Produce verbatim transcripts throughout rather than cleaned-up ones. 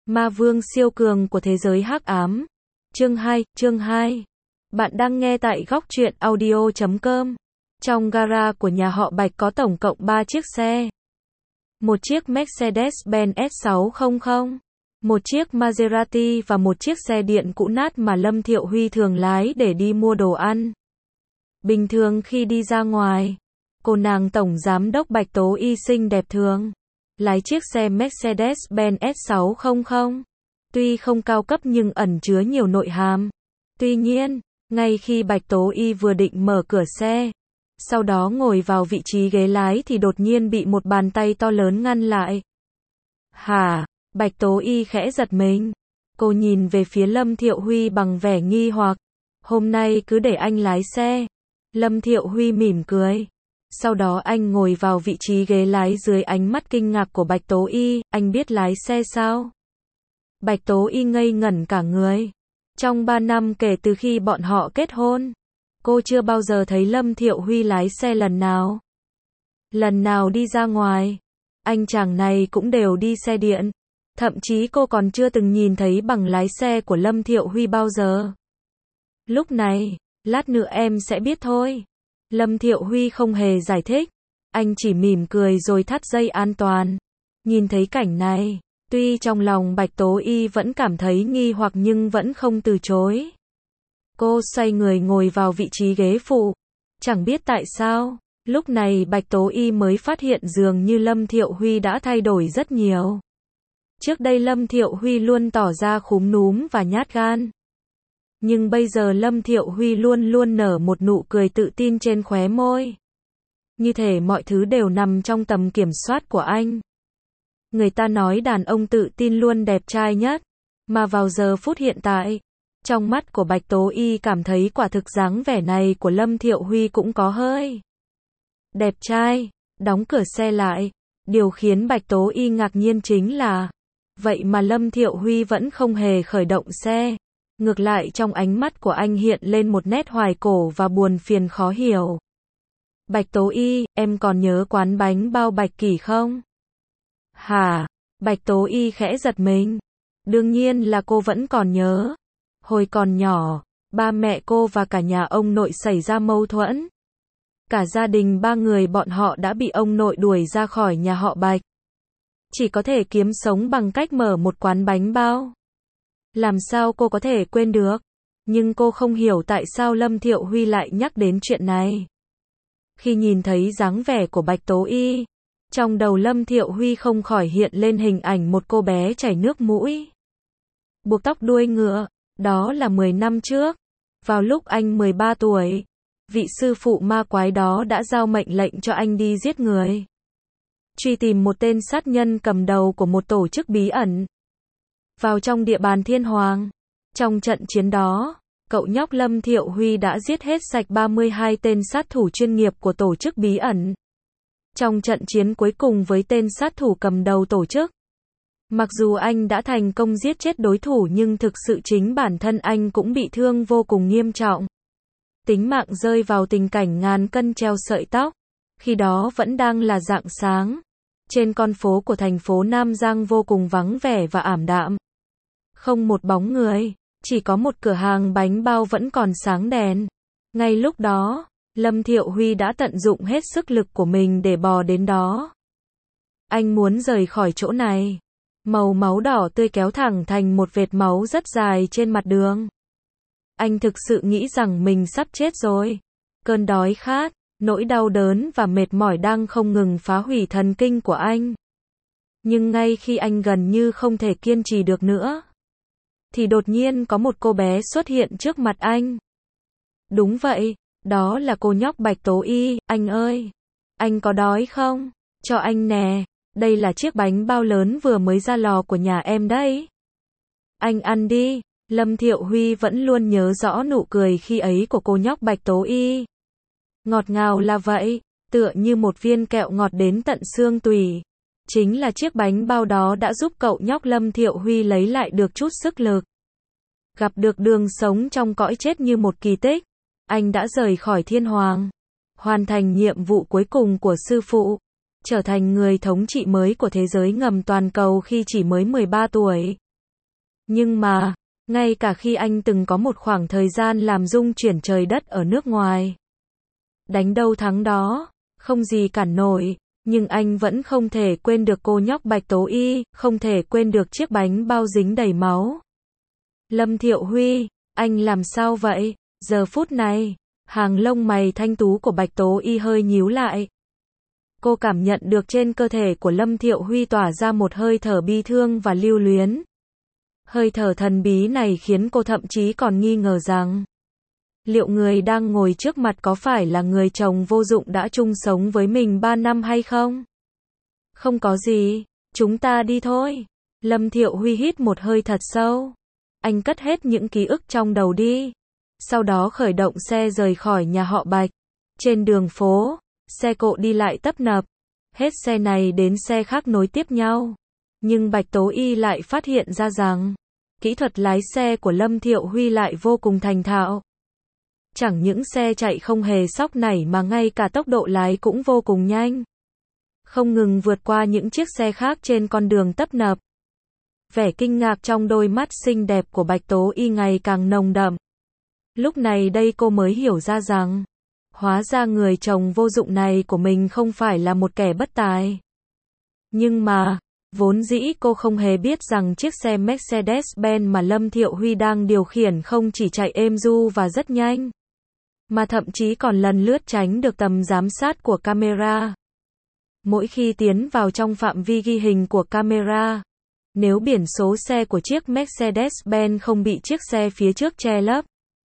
Ma vương siêu cường của thế giới hắc ám. Chương hai, chương hai. Bạn đang nghe tại góc truyện audio chấm com. Trong gara của nhà họ Bạch có tổng cộng ba chiếc xe. Một chiếc Mercedes-Benz S sáu trăm, một chiếc Maserati và một chiếc xe điện cũ nát mà Lâm Thiệu Huy thường lái để đi mua đồ ăn. Bình thường khi đi ra ngoài, cô nàng tổng giám đốc Bạch Tố Y xinh đẹp thường lái chiếc xe Mercedes-Benz S sáu trăm. Tuy không cao cấp nhưng ẩn chứa nhiều nội hàm. Tuy nhiên, ngay khi Bạch Tố Y vừa định mở cửa xe, sau đó ngồi vào vị trí ghế lái thì đột nhiên bị một bàn tay to lớn ngăn lại. Hả? Bạch Tố Y khẽ giật mình. Cô nhìn về phía Lâm Thiệu Huy bằng vẻ nghi hoặc. Hôm nay cứ để anh lái xe. Lâm Thiệu Huy mỉm cười. Sau đó anh ngồi vào vị trí ghế lái dưới ánh mắt kinh ngạc của Bạch Tố Y. Anh biết lái xe sao? Bạch Tố Y ngây ngẩn cả người. Trong ba năm kể từ khi bọn họ kết hôn, cô chưa bao giờ thấy Lâm Thiệu Huy lái xe lần nào. Lần nào đi ra ngoài, anh chàng này cũng đều đi xe điện. Thậm chí cô còn chưa từng nhìn thấy bằng lái xe của Lâm Thiệu Huy bao giờ. Lúc này, lát nữa em sẽ biết thôi. Lâm Thiệu Huy không hề giải thích. Anh chỉ mỉm cười rồi thắt dây an toàn. Nhìn thấy cảnh này, tuy trong lòng Bạch Tố Y vẫn cảm thấy nghi hoặc nhưng vẫn không từ chối. Cô xoay người ngồi vào vị trí ghế phụ. Chẳng biết tại sao, lúc này Bạch Tố Y mới phát hiện dường như Lâm Thiệu Huy đã thay đổi rất nhiều. Trước đây Lâm Thiệu Huy luôn tỏ ra khúm núm và nhát gan. Nhưng bây giờ Lâm Thiệu Huy luôn luôn nở một nụ cười tự tin trên khóe môi. Như thể mọi thứ đều nằm trong tầm kiểm soát của anh. Người ta nói đàn ông tự tin luôn đẹp trai nhất. Mà vào giờ phút hiện tại, trong mắt của Bạch Tố Y cảm thấy quả thực dáng vẻ này của Lâm Thiệu Huy cũng có hơi đẹp trai. Đóng cửa xe lại. Điều khiến Bạch Tố Y ngạc nhiên chính là, vậy mà Lâm Thiệu Huy vẫn không hề khởi động xe. Ngược lại trong ánh mắt của anh hiện lên một nét hoài cổ và buồn phiền khó hiểu. Bạch Tố Y, em còn nhớ quán bánh bao Bạch Kỷ không? Hả? Bạch Tố Y khẽ giật mình. Đương nhiên là cô vẫn còn nhớ. Hồi còn nhỏ, ba mẹ cô và cả nhà ông nội xảy ra mâu thuẫn. Cả gia đình ba người bọn họ đã bị ông nội đuổi ra khỏi nhà họ Bạch. Chỉ có thể kiếm sống bằng cách mở một quán bánh bao. Làm sao cô có thể quên được? Nhưng cô không hiểu tại sao Lâm Thiệu Huy lại nhắc đến chuyện này. Khi nhìn thấy dáng vẻ của Bạch Tố Y, trong đầu Lâm Thiệu Huy không khỏi hiện lên hình ảnh một cô bé chảy nước mũi, buộc tóc đuôi ngựa. Đó là mười năm trước. Vào lúc anh mười ba tuổi, vị sư phụ ma quái đó đã giao mệnh lệnh cho anh đi giết người, truy tìm một tên sát nhân cầm đầu của một tổ chức bí ẩn vào trong địa bàn Thiên Hoàng. Trong trận chiến đó, cậu nhóc Lâm Thiệu Huy đã giết hết sạch ba mươi hai tên sát thủ chuyên nghiệp của tổ chức bí ẩn. Trong trận chiến cuối cùng với tên sát thủ cầm đầu tổ chức, mặc dù anh đã thành công giết chết đối thủ nhưng thực sự chính bản thân anh cũng bị thương vô cùng nghiêm trọng. Tính mạng rơi vào tình cảnh ngàn cân treo sợi tóc. Khi đó vẫn đang là rạng sáng. Trên con phố của thành phố Nam Giang vô cùng vắng vẻ và ảm đạm. Không một bóng người, chỉ có một cửa hàng bánh bao vẫn còn sáng đèn. Ngay lúc đó, Lâm Thiệu Huy đã tận dụng hết sức lực của mình để bò đến đó. Anh muốn rời khỏi chỗ này. Màu máu đỏ tươi kéo thẳng thành một vệt máu rất dài trên mặt đường. Anh thực sự nghĩ rằng mình sắp chết rồi. Cơn đói khát, nỗi đau đớn và mệt mỏi đang không ngừng phá hủy thần kinh của anh. Nhưng ngay khi anh gần như không thể kiên trì được nữa, thì đột nhiên có một cô bé xuất hiện trước mặt anh. Đúng vậy, đó là cô nhóc Bạch Tố Y. Anh ơi, anh có đói không? Cho anh nè, đây là chiếc bánh bao lớn vừa mới ra lò của nhà em đấy. Anh ăn đi. Lâm Thiệu Huy vẫn luôn nhớ rõ nụ cười khi ấy của cô nhóc Bạch Tố Y. Ngọt ngào là vậy, tựa như một viên kẹo ngọt đến tận xương tủy. Chính là chiếc bánh bao đó đã giúp cậu nhóc Lâm Thiệu Huy lấy lại được chút sức lực. Gặp được đường sống trong cõi chết như một kỳ tích. Anh đã rời khỏi Thiên Hoàng, hoàn thành nhiệm vụ cuối cùng của sư phụ, trở thành người thống trị mới của thế giới ngầm toàn cầu khi chỉ mới mười ba tuổi. Nhưng mà, ngay cả khi anh từng có một khoảng thời gian làm rung chuyển trời đất ở nước ngoài, đánh đâu thắng đó, không gì cản nổi, nhưng anh vẫn không thể quên được cô nhóc Bạch Tố Y, không thể quên được chiếc bánh bao dính đầy máu. Lâm Thiệu Huy, anh làm sao vậy? Giờ phút này, hàng lông mày thanh tú của Bạch Tố Y hơi nhíu lại. Cô cảm nhận được trên cơ thể của Lâm Thiệu Huy tỏa ra một hơi thở bi thương và lưu luyến. Hơi thở thần bí này khiến cô thậm chí còn nghi ngờ rằng, liệu người đang ngồi trước mặt có phải là người chồng vô dụng đã chung sống với mình ba năm hay không? Không có gì, chúng ta đi thôi. Lâm Thiệu Huy hít một hơi thật sâu. Anh cất hết những ký ức trong đầu đi. Sau đó khởi động xe rời khỏi nhà họ Bạch. Trên đường phố, xe cộ đi lại tấp nập. Hết xe này đến xe khác nối tiếp nhau. Nhưng Bạch Tố Y lại phát hiện ra rằng, kỹ thuật lái xe của Lâm Thiệu Huy lại vô cùng thành thạo. Chẳng những xe chạy không hề sóc nảy mà ngay cả tốc độ lái cũng vô cùng nhanh. Không ngừng vượt qua những chiếc xe khác trên con đường tấp nập. Vẻ kinh ngạc trong đôi mắt xinh đẹp của Bạch Tố Y ngày càng nồng đậm. Lúc này đây cô mới hiểu ra rằng, hóa ra người chồng vô dụng này của mình không phải là một kẻ bất tài. Nhưng mà, vốn dĩ cô không hề biết rằng chiếc xe Mercedes-Benz mà Lâm Thiệu Huy đang điều khiển không chỉ chạy êm du và rất nhanh, mà thậm chí còn lần lướt tránh được tầm giám sát của camera. Mỗi khi tiến vào trong phạm vi ghi hình của camera, nếu biển số xe của chiếc Mercedes-Benz không bị chiếc xe phía trước che lấp,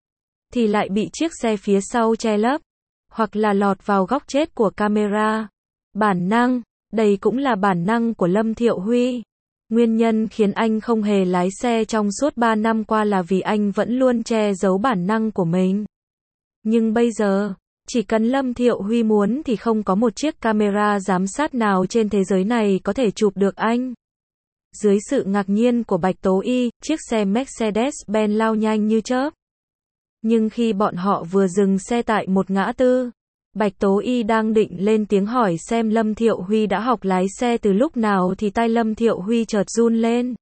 thì lại bị chiếc xe phía sau che lấp, hoặc là lọt vào góc chết của camera. Bản năng, đây cũng là bản năng của Lâm Thiệu Huy. Nguyên nhân khiến anh không hề lái xe trong suốt ba năm qua là vì anh vẫn luôn che giấu bản năng của mình. Nhưng bây giờ, chỉ cần Lâm Thiệu Huy muốn thì không có một chiếc camera giám sát nào trên thế giới này có thể chụp được anh. Dưới sự ngạc nhiên của Bạch Tố Y, chiếc xe Mercedes-Benz lao nhanh như chớp. Nhưng khi bọn họ vừa dừng xe tại một ngã tư, Bạch Tố Y đang định lên tiếng hỏi xem Lâm Thiệu Huy đã học lái xe từ lúc nào thì tai Lâm Thiệu Huy chợt run lên.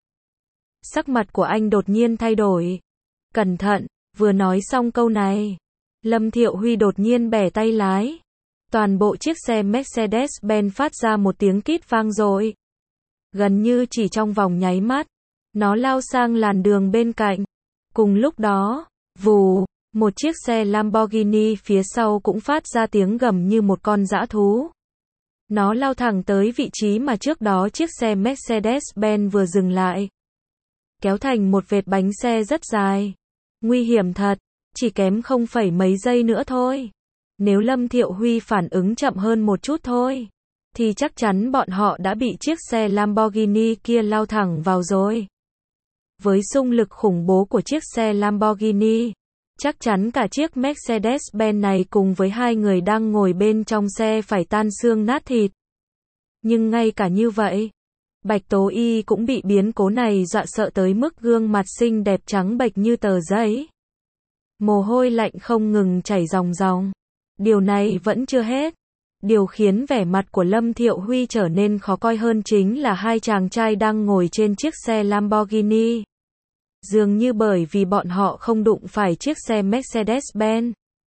Sắc mặt của anh đột nhiên thay đổi. Cẩn thận, vừa nói xong câu này, Lâm Thiệu Huy đột nhiên bẻ tay lái. Toàn bộ chiếc xe Mercedes-Benz phát ra một tiếng kít vang dội. Gần như chỉ trong vòng nháy mắt, nó lao sang làn đường bên cạnh. Cùng lúc đó, vù, một chiếc xe Lamborghini phía sau cũng phát ra tiếng gầm như một con dã thú. Nó lao thẳng tới vị trí mà trước đó chiếc xe Mercedes-Benz vừa dừng lại. Kéo thành một vệt bánh xe rất dài. Nguy hiểm thật, chỉ kém không phẩy mấy giây nữa thôi. Nếu Lâm Thiệu Huy phản ứng chậm hơn một chút thôi, thì chắc chắn bọn họ đã bị chiếc xe Lamborghini kia lao thẳng vào rồi. Với xung lực khủng bố của chiếc xe Lamborghini, chắc chắn cả chiếc Mercedes-Benz này cùng với hai người đang ngồi bên trong xe phải tan xương nát thịt. Nhưng ngay cả như vậy, Bạch Tố Y cũng bị biến cố này dọa sợ tới mức gương mặt xinh đẹp trắng bệch như tờ giấy. Mồ hôi lạnh không ngừng chảy ròng ròng. Điều này vẫn chưa hết. Điều khiến vẻ mặt của Lâm Thiệu Huy trở nên khó coi hơn chính là hai chàng trai đang ngồi trên chiếc xe Lamborghini. Dường như bởi vì bọn họ không đụng phải chiếc xe Mercedes-Benz,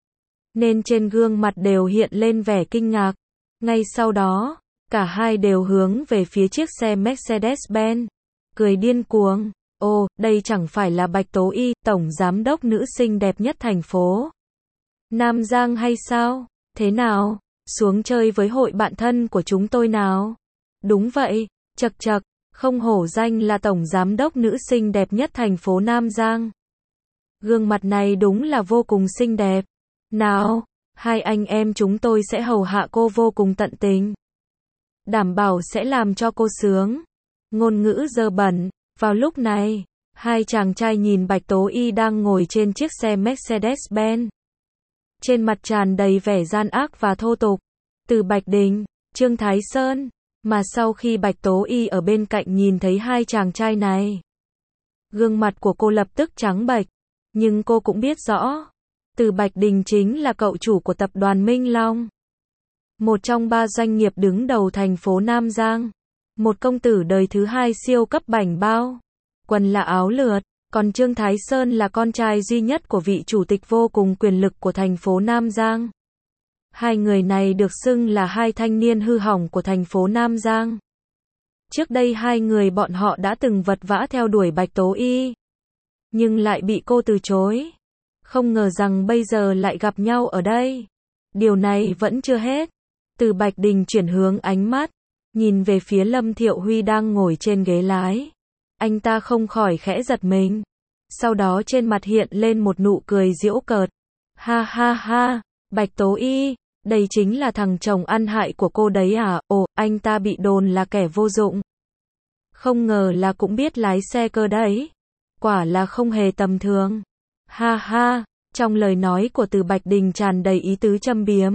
nên trên gương mặt đều hiện lên vẻ kinh ngạc. Ngay sau đó, cả hai đều hướng về phía chiếc xe Mercedes-Benz, cười điên cuồng. Ồ, đây chẳng phải là Bạch Tố Y, tổng giám đốc nữ xinh đẹp nhất thành phố Nam Giang hay sao? Thế nào? Xuống chơi với hội bạn thân của chúng tôi nào? Đúng vậy, chậc chậc, không hổ danh là tổng giám đốc nữ xinh đẹp nhất thành phố Nam Giang. Gương mặt này đúng là vô cùng xinh đẹp. Nào, hai anh em chúng tôi sẽ hầu hạ cô vô cùng tận tình. Đảm bảo sẽ làm cho cô sướng. Ngôn ngữ dơ bẩn. Vào lúc này, hai chàng trai nhìn Bạch Tố Y đang ngồi trên chiếc xe Mercedes-Benz. Trên mặt tràn đầy vẻ gian ác và thô tục. Từ Bạch Đình, Trương Thái Sơn, mà sau khi Bạch Tố Y ở bên cạnh nhìn thấy hai chàng trai này, gương mặt của cô lập tức trắng bệch. Nhưng cô cũng biết rõ, Từ Bạch Đình chính là cậu chủ của tập đoàn Minh Long, một trong ba doanh nghiệp đứng đầu thành phố Nam Giang. Một công tử đời thứ hai siêu cấp bảnh bao. quần là áo lượt, còn Trương Thái Sơn là con trai duy nhất của vị chủ tịch vô cùng quyền lực của thành phố Nam Giang. Hai người này được xưng là hai thanh niên hư hỏng của thành phố Nam Giang. Trước đây hai người bọn họ đã từng vật vã theo đuổi Bạch Tố Y, nhưng lại bị cô từ chối. Không ngờ rằng bây giờ lại gặp nhau ở đây. Điều này vẫn chưa hết. Từ Bạch Đình chuyển hướng ánh mắt, nhìn về phía Lâm Thiệu Huy đang ngồi trên ghế lái. Anh ta không khỏi khẽ giật mình. Sau đó trên mặt hiện lên một nụ cười giễu cợt. Ha ha ha, Bạch Tố Y, đây chính là thằng chồng ăn hại của cô đấy à? Ồ, anh ta bị đồn là kẻ vô dụng. Không ngờ là cũng biết lái xe cơ đấy. Quả là không hề tầm thường. Ha ha, trong lời nói của Từ Bạch Đình tràn đầy ý tứ châm biếm.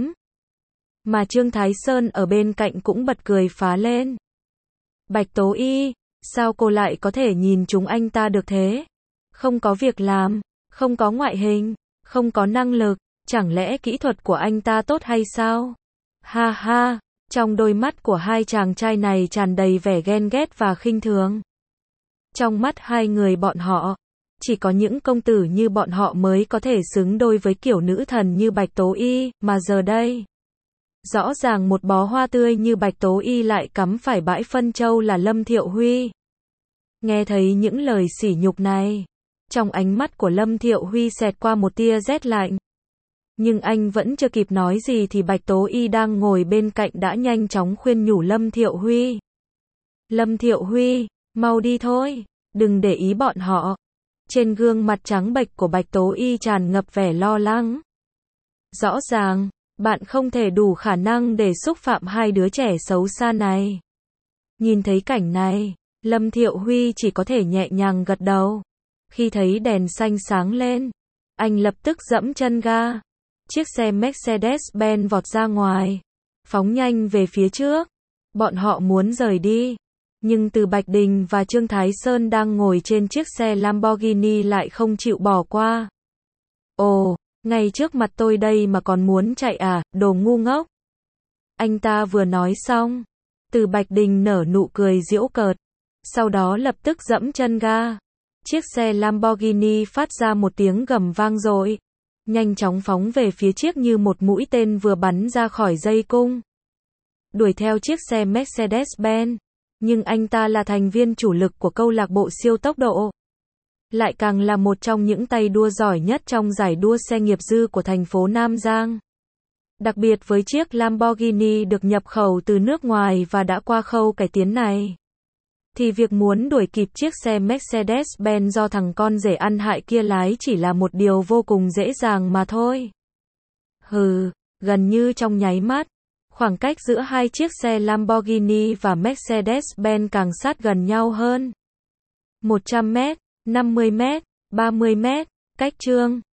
Mà Trương Thái Sơn ở bên cạnh cũng bật cười phá lên. Bạch Tố Y, sao cô lại có thể nhìn chúng anh ta được thế? Không có việc làm, không có ngoại hình, không có năng lực, chẳng lẽ kỹ thuật của anh ta tốt hay sao? Ha ha, trong đôi mắt của hai chàng trai này tràn đầy vẻ ghen ghét và khinh thường. Trong mắt hai người bọn họ, chỉ có những công tử như bọn họ mới có thể xứng đôi với kiểu nữ thần như Bạch Tố Y, mà giờ đây, rõ ràng một bó hoa tươi như Bạch Tố Y lại cắm phải bãi phân châu là Lâm Thiệu Huy. Nghe thấy những lời sỉ nhục này, trong ánh mắt của Lâm Thiệu Huy xẹt qua một tia rét lạnh. Nhưng anh vẫn chưa kịp nói gì thì Bạch Tố Y đang ngồi bên cạnh đã nhanh chóng khuyên nhủ Lâm Thiệu Huy. Lâm Thiệu Huy, mau đi thôi, đừng để ý bọn họ. Trên gương mặt trắng bệch của Bạch Tố Y tràn ngập vẻ lo lắng. Rõ ràng, bạn không thể đủ khả năng để xúc phạm hai đứa trẻ xấu xa này. Nhìn thấy cảnh này, Lâm Thiệu Huy chỉ có thể nhẹ nhàng gật đầu. Khi thấy đèn xanh sáng lên, anh lập tức giẫm chân ga. Chiếc xe Mercedes-Benz vọt ra ngoài, phóng nhanh về phía trước. Bọn họ muốn rời đi, nhưng Từ Bạch Đình và Trương Thái Sơn đang ngồi trên chiếc xe Lamborghini lại không chịu bỏ qua. Ồ, ngay trước mặt tôi đây mà còn muốn chạy à, đồ ngu ngốc. Anh ta vừa nói xong, Từ Bạch Đình nở nụ cười giễu cợt, sau đó lập tức giẫm chân ga. Chiếc xe Lamborghini phát ra một tiếng gầm vang dội, nhanh chóng phóng về phía trước như một mũi tên vừa bắn ra khỏi dây cung. Đuổi theo chiếc xe Mercedes-Benz, nhưng anh ta là thành viên chủ lực của câu lạc bộ siêu tốc độ. Lại càng là một trong những tay đua giỏi nhất trong giải đua xe nghiệp dư của thành phố Nam Giang. Đặc biệt với chiếc Lamborghini được nhập khẩu từ nước ngoài và đã qua khâu cải tiến này, thì việc muốn đuổi kịp chiếc xe Mercedes-Benz do thằng con rể ăn hại kia lái chỉ là một điều vô cùng dễ dàng mà thôi. Hừ, gần như trong nháy mắt, khoảng cách giữa hai chiếc xe Lamborghini và Mercedes-Benz càng sát gần nhau hơn. một trăm mét, năm mươi mét, ba mươi mét, cách Trương